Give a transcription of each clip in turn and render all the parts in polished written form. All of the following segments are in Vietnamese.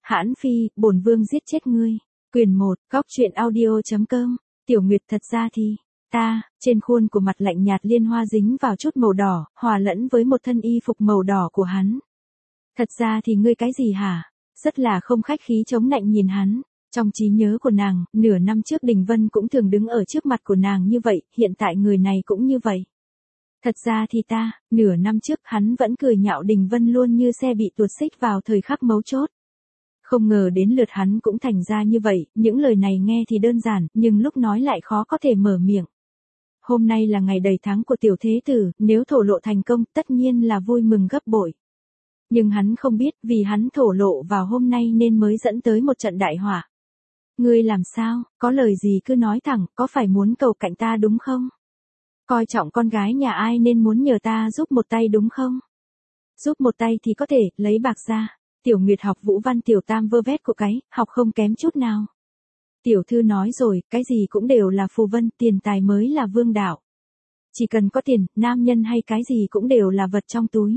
Hãn Phi, bổn vương giết chết ngươi. Quyền 1, góc truyện audio.com. Tiểu Nguyệt thật ra thì, trên khuôn của mặt lạnh nhạt Liên Hoa dính vào chút màu đỏ, hòa lẫn với một thân y phục màu đỏ của hắn. Thật ra thì ngươi cái gì hả? Rất là không khách khí chống nạnh nhìn hắn. Trong trí nhớ của nàng, nửa năm trước Đình Vân cũng thường đứng ở trước mặt của nàng như vậy, hiện tại người này cũng như vậy. Thật ra thì nửa năm trước hắn vẫn cười nhạo Đình Vân luôn như xe bị tuột xích vào thời khắc mấu chốt. Không ngờ đến lượt hắn cũng thành ra như vậy, những lời này nghe thì đơn giản, nhưng lúc nói lại khó có thể mở miệng. Hôm nay là ngày đầy tháng của tiểu thế tử, nếu thổ lộ thành công tất nhiên là vui mừng gấp bội. Nhưng hắn không biết vì hắn thổ lộ vào hôm nay nên mới dẫn tới một trận đại họa. Ngươi làm sao, có lời gì cứ nói thẳng, có phải muốn cầu cạnh ta đúng không? Coi trọng con gái nhà ai nên muốn nhờ ta giúp một tay đúng không? Giúp một tay thì có thể, lấy bạc ra. Tiểu Nguyệt học Vũ Văn tiểu tam vơ vét của cái, học không kém chút nào. Tiểu thư nói rồi, cái gì cũng đều là phù vân, tiền tài mới là vương đạo. Chỉ cần có tiền, nam nhân hay cái gì cũng đều là vật trong túi.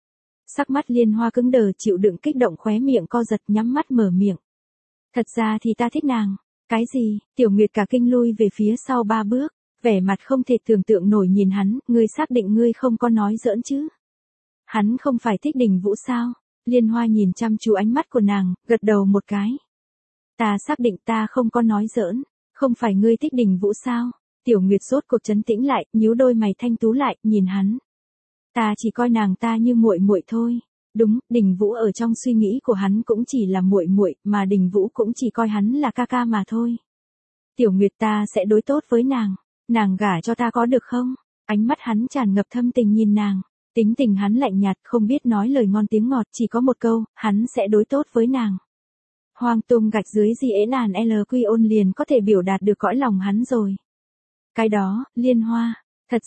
Sắc mắt Liên Hoa cứng đờ chịu đựng kích động khóe miệng co giật nhắm mắt mở miệng. Thật ra thì ta thích nàng. Cái gì? Tiểu Nguyệt cả kinh lui về phía sau 3 bước, vẻ mặt không thể tưởng tượng nổi nhìn hắn, ngươi xác định ngươi không có nói giỡn chứ? Hắn không phải thích Đình Vũ sao? Liên Hoa nhìn chăm chú ánh mắt của nàng, gật đầu một cái. Ta xác định ta không có nói giỡn, không phải ngươi thích Đình Vũ sao? Tiểu Nguyệt rốt cuộc trấn tĩnh lại, nhíu đôi mày thanh tú lại, nhìn hắn. Ta chỉ coi nàng ta như muội muội thôi. Đúng, Đình Vũ ở trong suy nghĩ của hắn cũng chỉ là muội muội, mà Đình Vũ cũng chỉ coi hắn là ca ca mà thôi. Tiểu Nguyệt ta sẽ đối tốt với nàng gả cho ta có được không? Ánh mắt hắn tràn ngập thâm tình nhìn nàng. Tính tình hắn lạnh nhạt, không biết nói lời ngon tiếng ngọt, chỉ có một câu, hắn sẽ đối tốt với nàng. Hoang tung gạch dưới GN LQ ôn liền có thể biểu đạt được cõi lòng hắn rồi. Cái đó, Liên Hoa, thật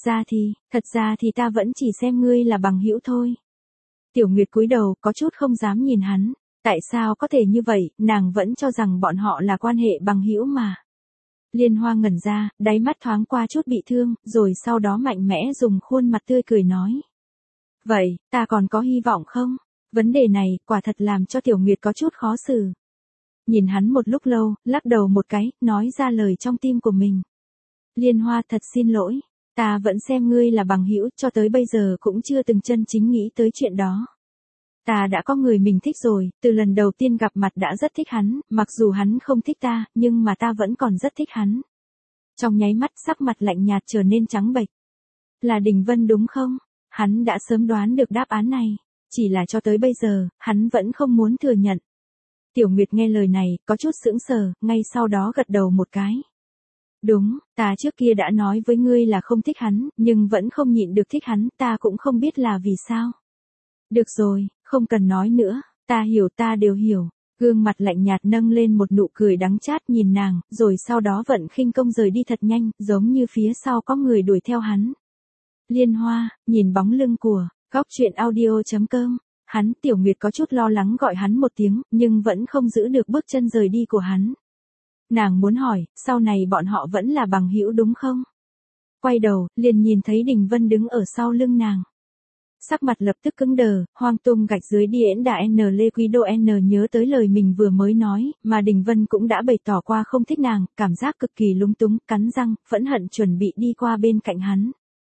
ra thì ta vẫn chỉ xem ngươi là bằng hữu thôi. Tiểu Nguyệt cúi đầu, có chút không dám nhìn hắn, tại sao có thể như vậy, nàng vẫn cho rằng bọn họ là quan hệ bằng hữu mà. Liên Hoa ngẩn ra, đáy mắt thoáng qua chút bị thương, rồi sau đó mạnh mẽ dùng khuôn mặt tươi cười nói. Vậy, ta còn có hy vọng không? Vấn đề này, quả thật làm cho Tiểu Nguyệt có chút khó xử. Nhìn hắn một lúc lâu, lắc đầu một cái, nói ra lời trong tim của mình. Liên Hoa thật xin lỗi, ta vẫn xem ngươi là bằng hữu, cho tới bây giờ cũng chưa từng chân chính nghĩ tới chuyện đó. Ta đã có người mình thích rồi, từ lần đầu tiên gặp mặt đã rất thích hắn, mặc dù hắn không thích ta, nhưng mà ta vẫn còn rất thích hắn. Trong nháy mắt sắc mặt lạnh nhạt trở nên trắng bệch. Là Đình Vân đúng không? Hắn đã sớm đoán được đáp án này, chỉ là cho tới bây giờ, hắn vẫn không muốn thừa nhận. Tiểu Nguyệt nghe lời này, có chút sững sờ, ngay sau đó gật đầu một cái. Đúng, ta trước kia đã nói với ngươi là không thích hắn, nhưng vẫn không nhịn được thích hắn, ta cũng không biết là vì sao. Được rồi, không cần nói nữa, ta hiểu, ta đều hiểu. Gương mặt lạnh nhạt nâng lên một nụ cười đắng chát nhìn nàng, rồi sau đó vận khinh công rời đi thật nhanh, giống như phía sau có người đuổi theo hắn. Liên Hoa, nhìn bóng lưng của, góc truyện audio.com, Tiểu Nguyệt có chút lo lắng gọi hắn một tiếng, nhưng vẫn không giữ được bước chân rời đi của hắn. Nàng muốn hỏi, sau này bọn họ vẫn là bằng hữu đúng không? Quay đầu, liền nhìn thấy Đình Vân đứng ở sau lưng nàng. Sắc mặt lập tức cứng đờ, hoang tung gạch dưới điển đã Lê Quý Đô nhớ tới lời mình vừa mới nói, mà Đình Vân cũng đã bày tỏ qua không thích nàng, cảm giác cực kỳ lúng túng, cắn răng, phẫn hận chuẩn bị đi qua bên cạnh hắn.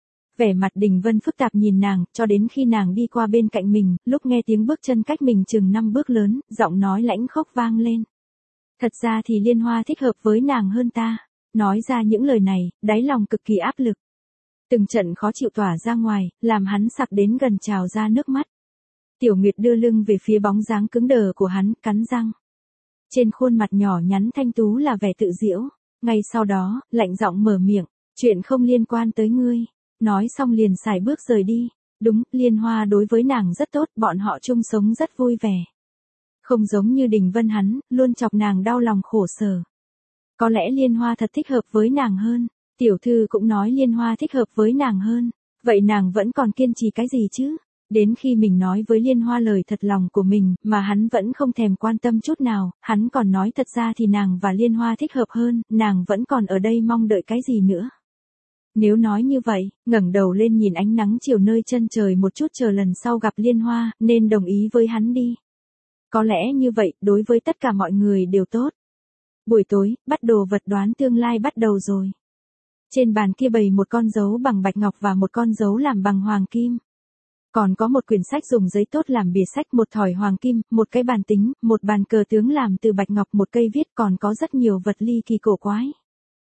Vẻ mặt Đình Vân phức tạp nhìn nàng, cho đến khi nàng đi qua bên cạnh mình, lúc nghe tiếng bước chân cách mình chừng 5 bước lớn, giọng nói lãnh khốc vang lên. Thật ra thì Liên Hoa thích hợp với nàng hơn ta. Nói ra những lời này, đáy lòng cực kỳ áp lực. Từng trận khó chịu tỏa ra ngoài, làm hắn sặc đến gần trào ra nước mắt. Tiểu Nguyệt đưa lưng về phía bóng dáng cứng đờ của hắn, cắn răng. Trên khuôn mặt nhỏ nhắn thanh tú là vẻ tự giễu. Ngay sau đó, lạnh giọng mở miệng, chuyện không liên quan tới ngươi. Nói xong liền xài bước rời đi. Đúng, Liên Hoa đối với nàng rất tốt, bọn họ chung sống rất vui vẻ. Không giống như Đình Vân hắn, luôn chọc nàng đau lòng khổ sở. Có lẽ Liên Hoa thật thích hợp với nàng hơn. Tiểu thư cũng nói Liên Hoa thích hợp với nàng hơn. Vậy nàng vẫn còn kiên trì cái gì chứ? Đến khi mình nói với Liên Hoa lời thật lòng của mình, mà hắn vẫn không thèm quan tâm chút nào, hắn còn nói thật ra thì nàng và Liên Hoa thích hợp hơn, nàng vẫn còn ở đây mong đợi cái gì nữa. Nếu nói như vậy, ngẩng đầu lên nhìn ánh nắng chiều nơi chân trời một chút chờ lần sau gặp Liên Hoa, nên đồng ý với hắn đi. Có lẽ như vậy, đối với tất cả mọi người đều tốt. Buổi tối, bắt đồ vật đoán tương lai bắt đầu rồi. Trên bàn kia bày một con dấu bằng bạch ngọc và một con dấu làm bằng hoàng kim. Còn có một quyển sách dùng giấy tốt làm bìa sách, một thỏi hoàng kim, một cái bàn tính, một bàn cờ tướng làm từ bạch ngọc, một cây viết, còn có rất nhiều vật ly kỳ cổ quái.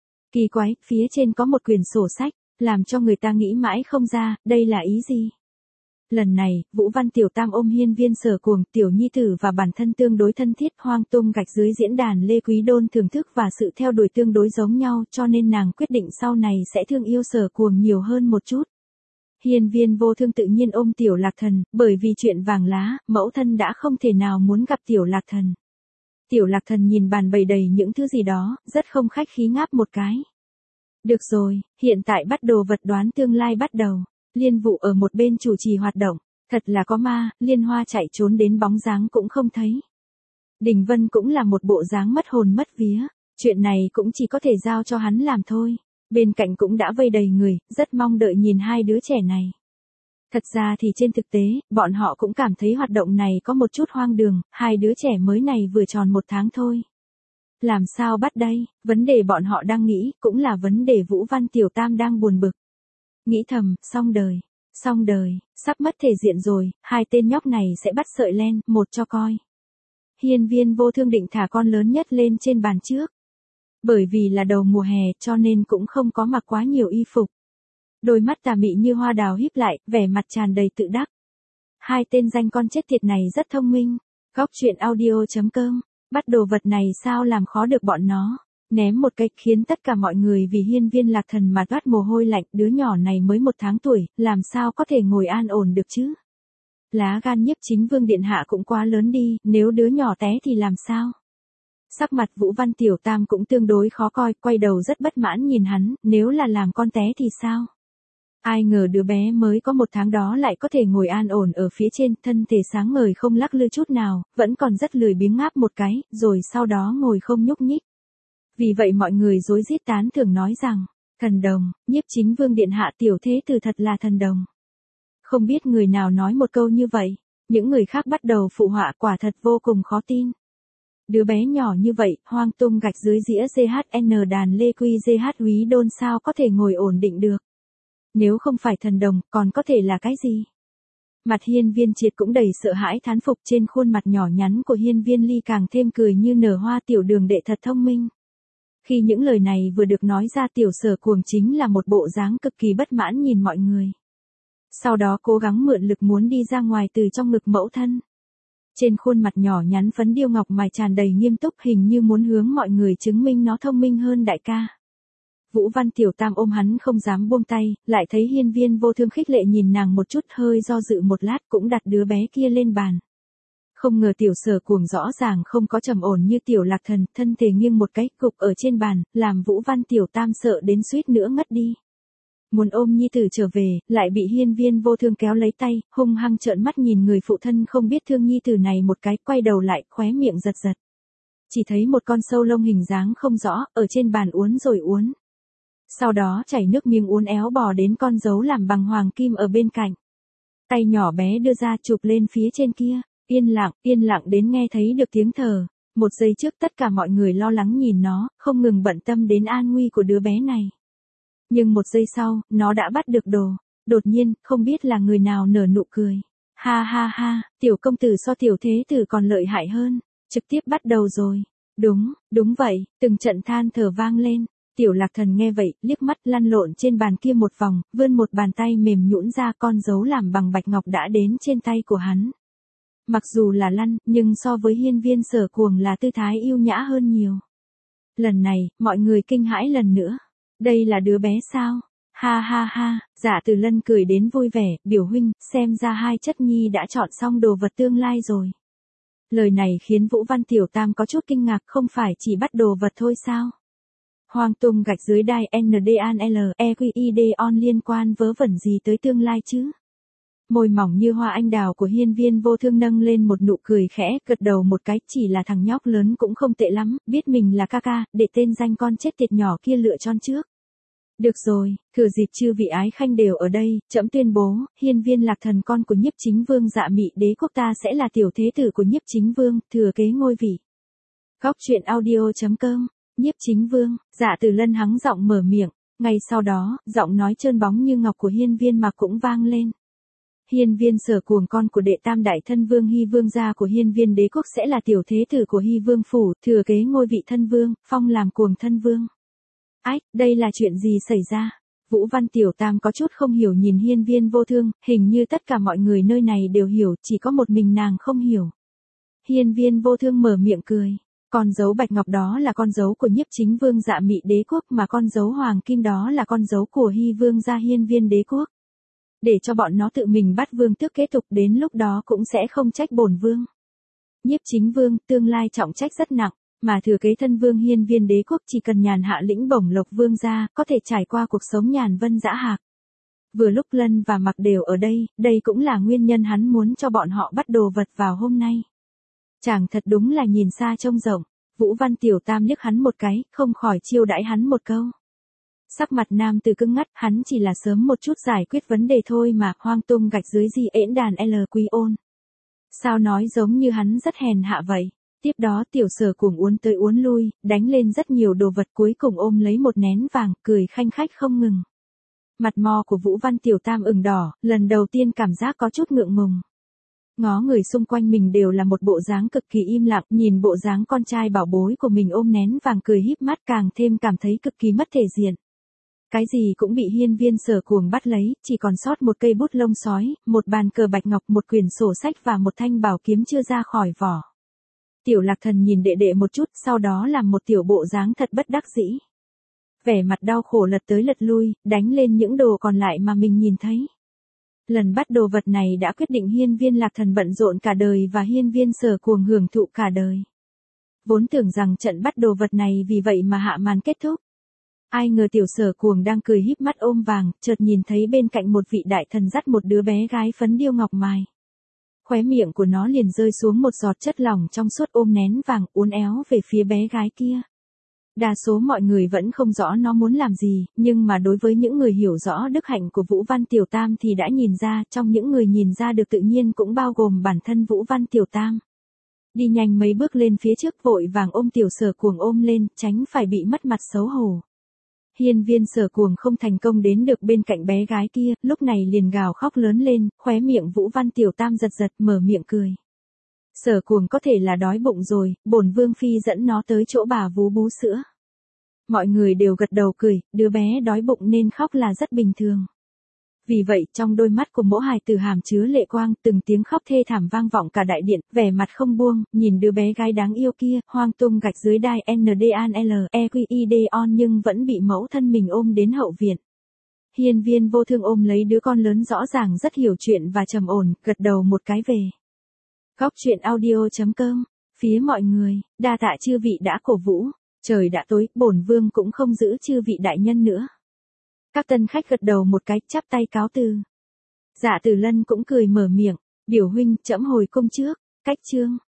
Kỳ quái, phía trên có một quyển sổ sách, làm cho người ta nghĩ mãi không ra, đây là ý gì? Lần này, Vũ Văn Tiểu Tam ôm Hiên Viên Sở Cuồng, Tiểu Nhi Tử và bản thân tương đối thân thiết, Hoang Tung Gạch dưới diễn đàn Lê Quý Đôn thưởng thức và sự theo đuổi tương đối giống nhau, cho nên nàng quyết định sau này sẽ thương yêu Sở Cuồng nhiều hơn một chút. Hiên Viên Vô Thương tự nhiên ôm Tiểu Lạc Thần, bởi vì chuyện vàng lá, mẫu thân đã không thể nào muốn gặp Tiểu Lạc Thần. Tiểu Lạc Thần nhìn bàn bày đầy những thứ gì đó, rất không khách khí ngáp một cái. Được rồi, hiện tại bắt đồ vật đoán tương lai bắt đầu. Liên Vụ ở một bên chủ trì hoạt động, thật là có ma, Liên Hoa chạy trốn đến bóng dáng cũng không thấy. Đình Vân cũng là một bộ dáng mất hồn mất vía, chuyện này cũng chỉ có thể giao cho hắn làm thôi. Bên cạnh cũng đã vây đầy người, rất mong đợi nhìn hai đứa trẻ này. Thật ra thì trên thực tế, bọn họ cũng cảm thấy hoạt động này có một chút hoang đường, hai đứa trẻ mới này vừa tròn 1 tháng thôi. Làm sao bắt đây, vấn đề bọn họ đang nghĩ, cũng là vấn đề Vũ Văn Tiểu Tam đang buồn bực. Nghĩ thầm, xong đời, sắp mất thể diện rồi, hai tên nhóc này sẽ bắt sợi len, một cho coi. Hiên Viên Vô Thương định thả con lớn nhất lên trên bàn trước. Bởi vì là đầu mùa hè cho nên cũng không có mặc quá nhiều y phục. Đôi mắt tà mị như hoa đào híp lại, vẻ mặt tràn đầy tự đắc. Hai tên danh con chết tiệt này rất thông minh. Góc truyện audio.com, bắt đồ vật này sao làm khó được bọn nó. Ném một cái khiến tất cả mọi người vì Hiên Viên Lạc Thần mà toát mồ hôi lạnh, đứa nhỏ này mới 1 tháng tuổi, làm sao có thể ngồi an ổn được chứ? Lá gan Nhiếp Chính Vương điện hạ cũng quá lớn đi, nếu đứa nhỏ té thì làm sao? Sắc mặt Vũ Văn Tiểu Tam cũng tương đối khó coi, quay đầu rất bất mãn nhìn hắn, nếu là làm con té thì sao? Ai ngờ đứa bé mới có 1 tháng đó lại có thể ngồi an ổn ở phía trên, thân thể sáng ngời không lắc lư chút nào, vẫn còn rất lười biếng ngáp một cái, rồi sau đó ngồi không nhúc nhích. Vì vậy mọi người rối rít tán thưởng nói rằng, thần đồng, Nhiếp Chính Vương điện hạ tiểu thế tử thật là thần đồng. Không biết người nào nói một câu như vậy, những người khác bắt đầu phụ họa, quả thật vô cùng khó tin. Đứa bé nhỏ như vậy, Hoang Tung Gạch dưới dĩa GHN đàn Lê Quy GH Úy Đôn sao có thể ngồi ổn định được. Nếu không phải thần đồng, còn có thể là cái gì? Mặt Hiên Viên Triệt cũng đầy sợ hãi thán phục, trên khuôn mặt nhỏ nhắn của Hiên Viên Ly càng thêm cười như nở hoa, tiểu đường đệ thật thông minh. Khi những lời này vừa được nói ra, Tiểu Sở Cuồng chính là một bộ dáng cực kỳ bất mãn nhìn mọi người. Sau đó cố gắng mượn lực muốn đi ra ngoài từ trong ngực mẫu thân. Trên khuôn mặt nhỏ nhắn phấn điêu ngọc mài tràn đầy nghiêm túc, hình như muốn hướng mọi người chứng minh nó thông minh hơn đại ca. Vũ Văn Tiểu Tam ôm hắn không dám buông tay, lại thấy Hiên Viên Vô Thương khích lệ nhìn nàng một chút, hơi do dự một lát cũng đặt đứa bé kia lên bàn. Không ngờ Tiểu Sở Cuồng rõ ràng không có trầm ổn như Tiểu Lạc Thần, thân thể nghiêng một cái, gục ở trên bàn, làm Vũ Văn Tiểu Tam sợ đến suýt nữa ngất đi. Muốn ôm nhi tử trở về, lại bị Hiên Viên Vô Thương kéo lấy tay, hung hăng trợn mắt nhìn người phụ thân không biết thương nhi tử này một cái, quay đầu lại, khóe miệng giật giật. Chỉ thấy một con sâu lông hình dáng không rõ, ở trên bàn uốn rồi uốn. Sau đó chảy nước miếng uốn éo bò đến con dấu làm bằng hoàng kim ở bên cạnh. Tay nhỏ bé đưa ra chụp lên phía trên kia, yên lặng đến nghe thấy được tiếng thở. Một giây trước tất cả mọi người lo lắng nhìn nó, không ngừng bận tâm đến an nguy của đứa bé này. Nhưng một giây sau, nó đã bắt được đồ. Đột nhiên, không biết là người nào nở nụ cười. Ha ha ha, tiểu công tử so tiểu thế tử còn lợi hại hơn. Trực tiếp bắt đầu rồi. Đúng vậy, từng trận than thở vang lên. Tiểu Lạc Thần nghe vậy, liếc mắt lăn lộn trên bàn kia một vòng, vươn một bàn tay mềm nhũn ra, con dấu làm bằng bạch ngọc đã đến trên tay của hắn. Mặc dù là lăn, nhưng so với Hiên Viên Sở Cuồng là tư thái yêu nhã hơn nhiều. Lần này, mọi người kinh hãi lần nữa. Đây là đứa bé sao? Ha ha ha, Dạ Từ Lân cười đến vui vẻ, biểu huynh, xem ra hai chất nhi đã chọn xong đồ vật tương lai rồi. Lời này khiến Vũ Văn Tiểu Tam có chút kinh ngạc, không phải chỉ bắt đồ vật thôi sao? Hoang Tung Gạch dưới đai NDANL, EQID on liên quan vớ vẩn gì tới tương lai chứ? Môi mỏng như hoa anh đào của Hiên Viên Vô Thương nâng lên một nụ cười khẽ, gật đầu một cái, chỉ là thằng nhóc lớn cũng không tệ lắm, biết mình là ca ca, để tên danh con chết tiệt nhỏ kia lựa chọn trước. Được rồi, thừa dịp chư vị ái khanh đều ở đây, trẫm tuyên bố, hiên viên Lạc Thần con của Nhiếp Chính Vương Dạ Mị Đế quốc ta sẽ là tiểu thế tử của Nhiếp Chính Vương, thừa kế ngôi vị. Góc truyện audio.com, Nhiếp Chính Vương, Dạ Tử Lân hắng giọng mở miệng, ngay sau đó, giọng nói trơn bóng như ngọc của hiên viên Mạc cũng vang lên. Hiên viên Sở Cuồng con của đệ tam đại thân vương Hy Vương gia của hiên viên đế quốc sẽ là tiểu thế tử của Hy Vương phủ, thừa kế ngôi vị thân vương, phong làm Cuồng thân vương. Ách, đây là chuyện gì xảy ra? Vũ Văn Tiểu Tam có chút không hiểu nhìn hiên viên vô thương, hình như tất cả mọi người nơi này đều hiểu, chỉ có một mình nàng không hiểu. Hiên viên vô thương mở miệng cười. Con dấu bạch ngọc đó là con dấu của Nhiếp Chính Vương Dạ Mị Đế quốc, mà con dấu hoàng kim đó là con dấu của Hy Vương gia hiên viên đế quốc. Để cho bọn nó tự mình bắt vương tước kế tục, đến lúc đó cũng sẽ không trách bổn vương. Nhiếp Chính Vương tương lai trọng trách rất nặng, mà thừa kế thân vương hiên viên đế quốc chỉ cần nhàn hạ lĩnh bổng lộc vương gia, có thể trải qua cuộc sống nhàn vân dã hạc. Vừa lúc Lân và Mặc đều ở đây cũng là nguyên nhân hắn muốn cho bọn họ bắt đồ vật vào hôm nay. Chàng thật đúng là nhìn xa trông rộng. Vũ Văn Tiểu Tam liếc hắn một cái, không khỏi chiêu đãi hắn một câu. Sắc mặt nam từ cứng ngắt, hắn chỉ là sớm một chút giải quyết vấn đề thôi mà, hoang tung gạch dưới gì ễn đàn L Quy Ôn. Sao nói giống như hắn rất hèn hạ vậy. Tiếp đó Tiểu Sở Cuồng uốn tới uốn lui, đánh lên rất nhiều đồ vật, cuối cùng ôm lấy một nén vàng, cười khanh khách không ngừng. Mặt mo của Vũ Văn Tiểu Tam ửng đỏ, lần đầu tiên cảm giác có chút ngượng ngùng. Ngó người xung quanh mình đều là một bộ dáng cực kỳ im lặng, nhìn bộ dáng con trai bảo bối của mình ôm nén vàng cười híp mắt càng thêm cảm thấy cực kỳ mất thể diện. Cái gì cũng bị hiên viên Sở Cuồng bắt lấy, chỉ còn sót một cây bút lông sói, một bàn cờ bạch ngọc, một quyển sổ sách và một thanh bảo kiếm chưa ra khỏi vỏ. Tiểu Lạc Thần nhìn đệ đệ một chút, sau đó làm một tiểu bộ dáng thật bất đắc dĩ. Vẻ mặt đau khổ lật tới lật lui, đánh lên những đồ còn lại mà mình nhìn thấy. Lần bắt đồ vật này đã quyết định hiên viên Lạc Thần bận rộn cả đời và hiên viên Sở Cuồng hưởng thụ cả đời. Vốn tưởng rằng trận bắt đồ vật này vì vậy mà hạ màn kết thúc. Ai ngờ Tiểu Sở Cuồng đang cười híp mắt ôm vàng, chợt nhìn thấy bên cạnh một vị đại thần dắt một đứa bé gái phấn điêu ngọc mài. Khóe miệng của nó liền rơi xuống một giọt chất lỏng trong suốt, ôm nén vàng uốn éo về phía bé gái kia. Đa số mọi người vẫn không rõ nó muốn làm gì, nhưng mà đối với những người hiểu rõ đức hạnh của Vũ Văn Tiểu Tam thì đã nhìn ra, trong những người nhìn ra được tự nhiên cũng bao gồm bản thân Vũ Văn Tiểu Tam. Đi nhanh mấy bước lên phía trước, vội vàng ôm Tiểu Sở Cuồng ôm lên, tránh phải bị mất mặt xấu hổ. Hiên viên Sở Cuồng không thành công đến được bên cạnh bé gái kia, lúc này liền gào khóc lớn lên, khóe miệng Vũ Văn Tiểu Tam giật giật, mở miệng cười. Sở Cuồng có thể là đói bụng rồi, bổn vương phi dẫn nó tới chỗ bà vú bú sữa. Mọi người đều gật đầu cười, đứa bé đói bụng nên khóc là rất bình thường. Vì vậy, trong đôi mắt của mỗi hài tử hàm chứa lệ quang, từng tiếng khóc thê thảm vang vọng cả đại điện, vẻ mặt không buông, nhìn đứa bé gái đáng yêu kia, hoang tung gạch dưới đai NDANLEQID on nhưng vẫn bị mẫu thân mình ôm đến hậu viện. Hiên viên vô thương ôm lấy đứa con lớn rõ ràng rất hiểu chuyện và trầm ổn, gật đầu một cái về. Góc truyện audio.com, phía mọi người, đa tạ chư vị đã cổ vũ, trời đã tối, bổn vương cũng không giữ chư vị đại nhân nữa. Các tân khách gật đầu một cái, chắp tay cáo từ. Dạ Tử Lân cũng cười mở miệng, biểu huynh, trẫm hồi cung trước, cách chương.